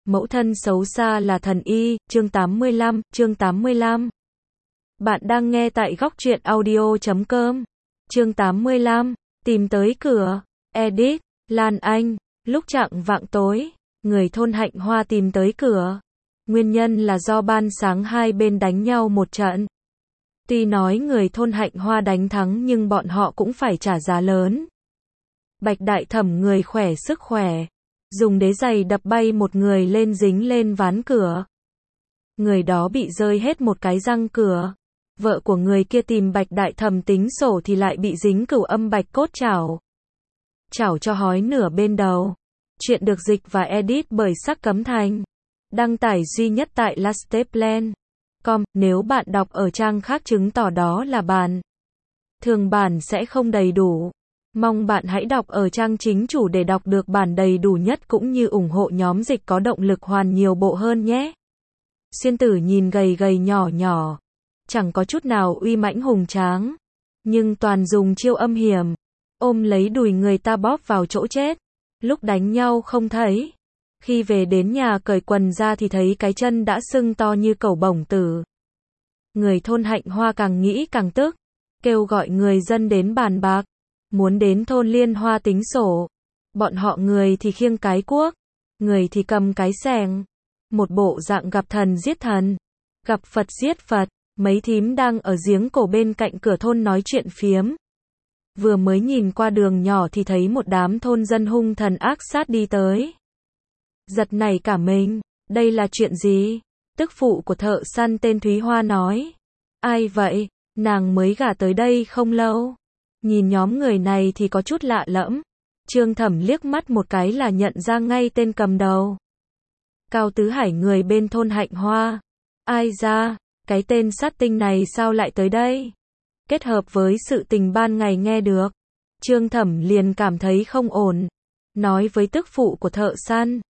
Mẫu thân xấu xa là thần y, chương 85. Bạn đang nghe tại góc truyện audio.com. Chương 85, tìm tới cửa. Edit, Lan Anh, lúc chạng vạng tối, người thôn Hạnh Hoa tìm tới cửa. Nguyên nhân là do ban sáng hai bên đánh nhau một trận. Tuy nói người thôn Hạnh Hoa đánh thắng nhưng bọn họ cũng phải trả giá lớn. Bạch Đại Thẩm người khỏe sức khỏe, dùng đế giày đập bay một người lên dính lên ván cửa. Người đó bị rơi hết một cái răng cửa. Vợ của người kia tìm Bạch Đại Thẩm tính sổ thì lại bị dính cửu âm bạch cốt chảo. Chảo cho hói nửa bên đầu. Chuyện được dịch và edit bởi Sắc Cấm Thành. Đăng tải duy nhất tại lasteplan.com. Nếu bạn đọc ở trang khác chứng tỏ đó là bản thường bản sẽ không đầy đủ. Mong bạn hãy đọc ở trang chính chủ để đọc được bản đầy đủ nhất cũng như ủng hộ nhóm dịch có động lực hoàn nhiều bộ hơn nhé. Xuyên Tử nhìn gầy gầy nhỏ nhỏ, chẳng có chút nào uy mãnh hùng tráng, nhưng toàn dùng chiêu âm hiểm, ôm lấy đùi người ta bóp vào chỗ chết. Lúc đánh nhau không thấy, khi về đến nhà cởi quần ra thì thấy cái chân đã sưng to như cẩu bổng tử. Người thôn Hạnh Hoa càng nghĩ càng tức, kêu gọi người dân đến bàn bạc, muốn đến thôn Liên Hoa tính sổ. Bọn họ người thì khiêng cái cuốc, người thì cầm cái xẻng, một bộ dạng gặp thần giết thần, gặp Phật giết Phật. Mấy thím đang ở giếng cổ bên cạnh cửa thôn nói chuyện phiếm. Vừa mới nhìn qua đường nhỏ thì thấy một đám thôn dân hung thần ác sát đi tới. Giật nảy cả mình, đây là chuyện gì? Tức phụ của thợ săn tên Thúy Hoa nói. Ai vậy? Nàng mới gả tới đây không lâu. Nhìn nhóm người này thì có chút lạ lẫm. Trương Thẩm liếc mắt một cái là nhận ra ngay tên cầm đầu. Cao Tứ Hải người bên thôn Hạnh Hoa. Ai ra, cái tên sát tinh này sao lại tới đây? Kết hợp với sự tình ban ngày nghe được, Trương Thẩm liền cảm thấy không ổn. Nói với tức phụ của thợ săn.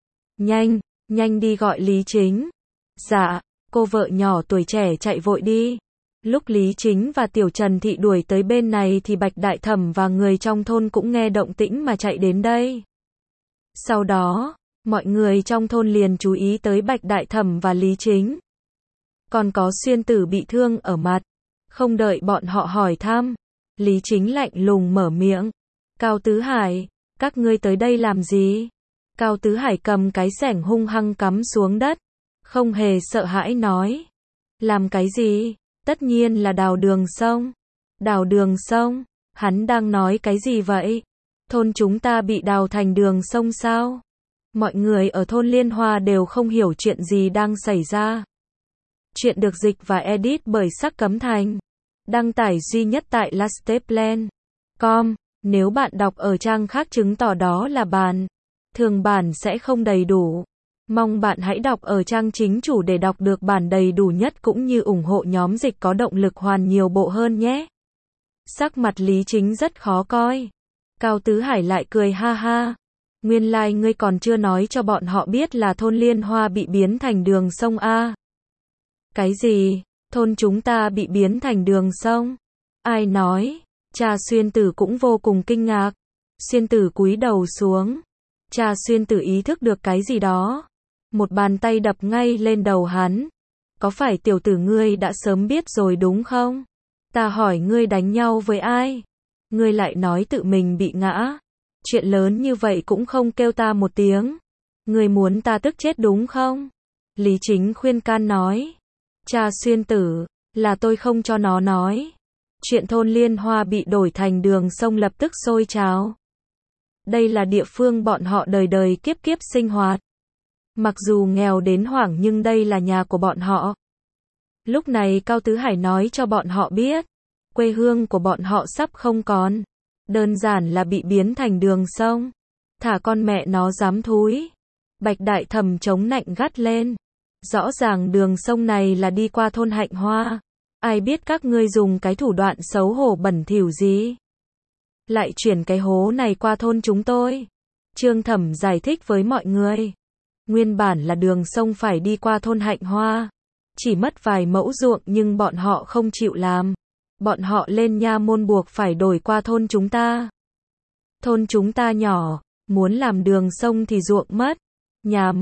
Nhanh đi gọi Lý Chính. Dạ, cô vợ nhỏ tuổi trẻ chạy vội đi. Lúc Lý Chính và Tiểu Trần Thị đuổi tới bên này thì Bạch Đại Thẩm và người trong thôn cũng nghe động tĩnh mà chạy đến đây. Sau đó, mọi người trong thôn liền chú ý tới Bạch Đại Thẩm và Lý Chính. Còn có Xuyên Tử bị thương ở mặt. Không đợi bọn họ hỏi thăm, Lý Chính lạnh lùng mở miệng. Cao Tứ Hải, các ngươi tới đây làm gì? Cao Tứ Hải cầm cái xẻng hung hăng cắm xuống đất, không hề sợ hãi nói. Làm cái gì? Tất nhiên là đào đường sông. Đào đường sông? Hắn đang nói cái gì vậy? Thôn chúng ta bị đào thành đường sông sao? Mọi người ở thôn Liên Hoa đều không hiểu chuyện gì đang xảy ra. Chuyện được dịch và edit bởi Sắc Cấm Thành. Đăng tải duy nhất tại lasteplan.com. Nếu bạn đọc ở trang khác chứng tỏ đó là bản thường bản sẽ không đầy đủ. Mong bạn hãy đọc ở trang chính chủ để đọc được bản đầy đủ nhất cũng như ủng hộ nhóm dịch có động lực hoàn nhiều bộ hơn nhé. Sắc mặt Lý Chính rất khó coi. Cao Tứ Hải lại cười ha ha. Nguyên lai ngươi còn chưa nói cho bọn họ biết là thôn Liên Hoa bị biến thành đường sông A. Cái gì? Thôn chúng ta bị biến thành đường sông? Ai nói? Cha Xuyên Tử cũng vô cùng kinh ngạc. Xuyên Tử cúi đầu xuống. Cha Xuyên Tử ý thức được cái gì đó. Một bàn tay đập ngay lên đầu hắn. Có phải tiểu tử ngươi đã sớm biết rồi đúng không? Ta hỏi ngươi đánh nhau với ai? Ngươi lại nói tự mình bị ngã. Chuyện lớn như vậy cũng không kêu ta một tiếng. Ngươi muốn ta tức chết đúng không? Lý Chính khuyên can nói. Cha Xuyên Tử, là tôi không cho nó nói. Chuyện thôn Liên Hoa bị đổi thành đường sông lập tức sôi trào. Đây là địa phương bọn họ đời đời kiếp kiếp sinh hoạt. Mặc dù nghèo đến hoảng nhưng đây là nhà của bọn họ. Lúc này Cao Tứ Hải nói cho bọn họ biết, quê hương của bọn họ sắp không còn. Đơn giản là bị biến thành đường sông. Thả con mẹ nó dám thúi. Bạch Đại Thẩm chống nạnh gắt lên. Rõ ràng đường sông này là đi qua thôn Hạnh Hoa. Ai biết các ngươi dùng cái thủ đoạn xấu hổ bẩn thỉu gì? Lại chuyển cái hố này qua thôn chúng tôi. Trương Thẩm giải thích với mọi người. Nguyên bản là đường sông phải đi qua thôn Hạnh Hoa. Chỉ mất vài mẫu ruộng nhưng bọn họ không chịu làm. Bọn họ lên nha môn buộc phải đổi qua thôn chúng ta. Thôn chúng ta nhỏ, muốn làm đường sông thì ruộng mất, nhà mất,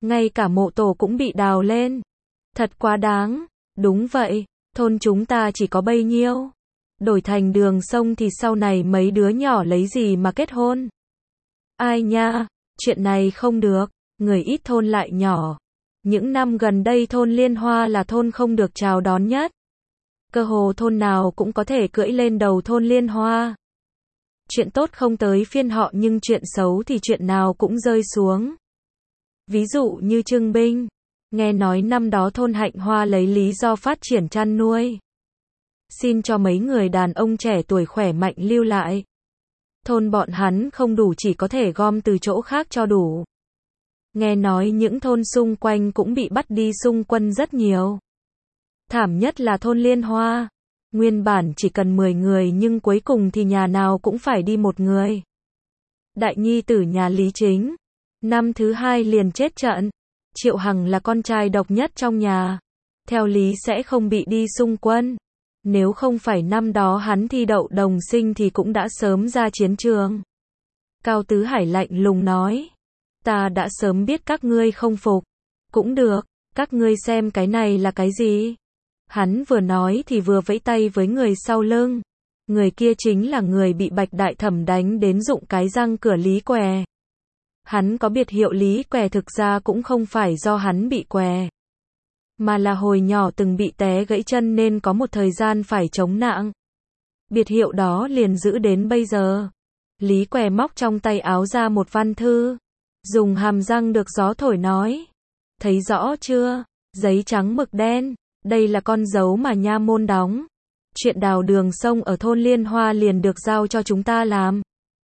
ngay cả mộ tổ cũng bị đào lên. Thật quá đáng. Đúng vậy, thôn chúng ta chỉ có bấy nhiêu. Đổi thành đường sông thì sau này mấy đứa nhỏ lấy gì mà kết hôn. Ai nha, chuyện này không được, người ít thôn lại nhỏ. Những năm gần đây thôn Liên Hoa là thôn không được chào đón nhất. Cơ hồ thôn nào cũng có thể cưỡi lên đầu thôn Liên Hoa. Chuyện tốt không tới phiên họ nhưng chuyện xấu thì chuyện nào cũng rơi xuống. Ví dụ như Trưng Binh. Nghe nói năm đó thôn Hạnh Hoa lấy lý do phát triển chăn nuôi. Xin cho mấy người đàn ông trẻ tuổi khỏe mạnh lưu lại. Thôn bọn hắn không đủ chỉ có thể gom từ chỗ khác cho đủ. Nghe nói những thôn xung quanh cũng bị bắt đi xung quân rất nhiều. Thảm nhất là thôn Liên Hoa. Nguyên bản chỉ cần 10 người nhưng cuối cùng thì nhà nào cũng phải đi một người. Đại nhi tử nhà Lý Chính. Năm thứ 2 liền chết trận. Triệu Hằng là con trai độc nhất trong nhà. Theo lý sẽ không bị đi xung quân. Nếu không phải năm đó hắn thi đậu đồng sinh thì cũng đã sớm ra chiến trường. Cao Tứ Hải lạnh lùng nói. Ta đã sớm biết các ngươi không phục. Cũng được, các ngươi xem cái này là cái gì? Hắn vừa nói thì vừa vẫy tay với người sau lưng. Người kia chính là người bị Bạch Đại Thẩm đánh đến rụng cái răng cửa Lý Què. Hắn có biệt hiệu Lý Què thực ra cũng không phải do hắn bị què. Mà là hồi nhỏ từng bị té gãy chân nên có một thời gian phải chống nạng. Biệt hiệu đó liền giữ đến bây giờ. Lý Què móc trong tay áo ra một văn thư. Dùng hàm răng được gió thổi nói. Thấy rõ chưa? Giấy trắng mực đen. Đây là con dấu mà nha môn đóng. Chuyện đào đường sông ở thôn Liên Hoa liền được giao cho chúng ta làm.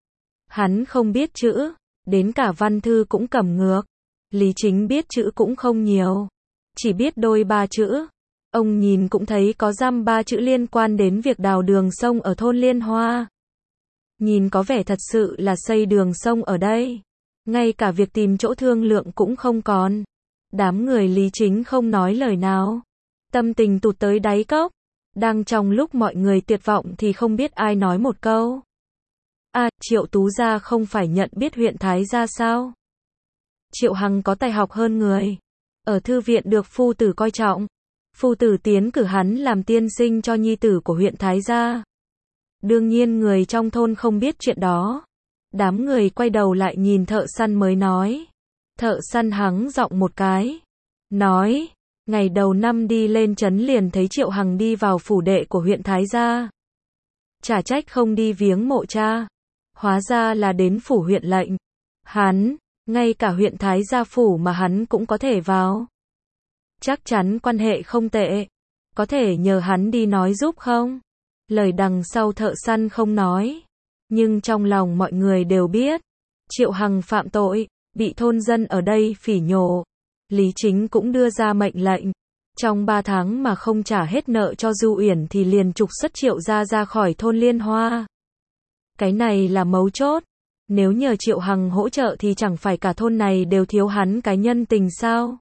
Hắn không biết chữ. Đến cả văn thư cũng cầm ngược. Lý Chính biết chữ cũng không nhiều. Chỉ biết đôi 3 chữ. Ông nhìn cũng thấy có dăm 3 chữ liên quan đến việc đào đường sông ở thôn Liên Hoa. Nhìn có vẻ thật sự là xây đường sông ở đây. Ngay cả việc tìm chỗ thương lượng cũng không còn. Đám người Lý Chính không nói lời nào. Tâm tình tụt tới đáy cốc. Đang trong lúc mọi người tuyệt vọng thì không biết ai nói một câu. Triệu Tú Gia không phải nhận biết huyện Thái Gia sao? Triệu Hằng có tài học hơn người. Ở thư viện được phu tử coi trọng. Phu tử tiến cử hắn làm tiên sinh cho nhi tử của huyện Thái Gia. Đương nhiên người trong thôn không biết chuyện đó. Đám người quay đầu lại nhìn thợ săn mới nói. Thợ săn hắng giọng một cái. Nói, ngày đầu năm đi lên trấn liền thấy Triệu Hằng đi vào phủ đệ của huyện Thái Gia. Chả trách không đi viếng mộ cha. Hóa ra là đến phủ huyện lệnh. Hắn, ngay cả huyện Thái Gia phủ mà hắn cũng có thể vào. Chắc chắn quan hệ không tệ. Có thể nhờ hắn đi nói giúp không? Lời đằng sau thợ săn không nói. Nhưng trong lòng mọi người đều biết. Triệu Hằng phạm tội, bị thôn dân ở đây phỉ nhổ. Lý Chính cũng đưa ra mệnh lệnh. Trong 3 tháng mà không trả hết nợ cho Du Uyển thì liền trục xuất Triệu gia ra khỏi thôn Liên Hoa. Cái này là mấu chốt. Nếu nhờ Triệu Hằng hỗ trợ thì chẳng phải cả thôn này đều thiếu hắn cái nhân tình sao?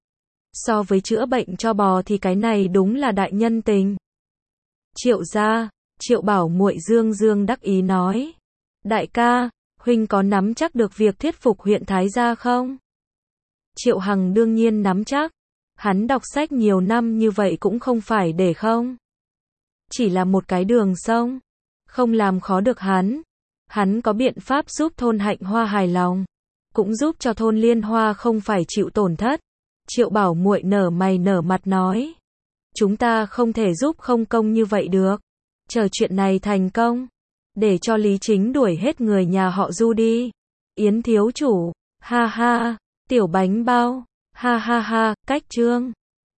So với chữa bệnh cho bò thì cái này đúng là đại nhân tình. Triệu gia, Triệu Bảo muội dương dương đắc ý nói. Đại ca, huynh có nắm chắc được việc thuyết phục huyện Thái Gia không? Triệu Hằng đương nhiên nắm chắc. Hắn đọc sách nhiều năm như vậy cũng không phải để không. Chỉ là một cái đường sông. Không làm khó được hắn. Hắn có biện pháp giúp thôn Hạnh Hoa hài lòng. Cũng giúp cho thôn Liên Hoa không phải chịu tổn thất. Triệu Bảo muội nở mày nở mặt nói. Chúng ta không thể giúp không công như vậy được. Chờ chuyện này thành công. Để cho Lý Chính đuổi hết người nhà họ Du đi. Yến thiếu chủ. Ha ha. Tiểu bánh bao. Ha ha ha. Cách chương.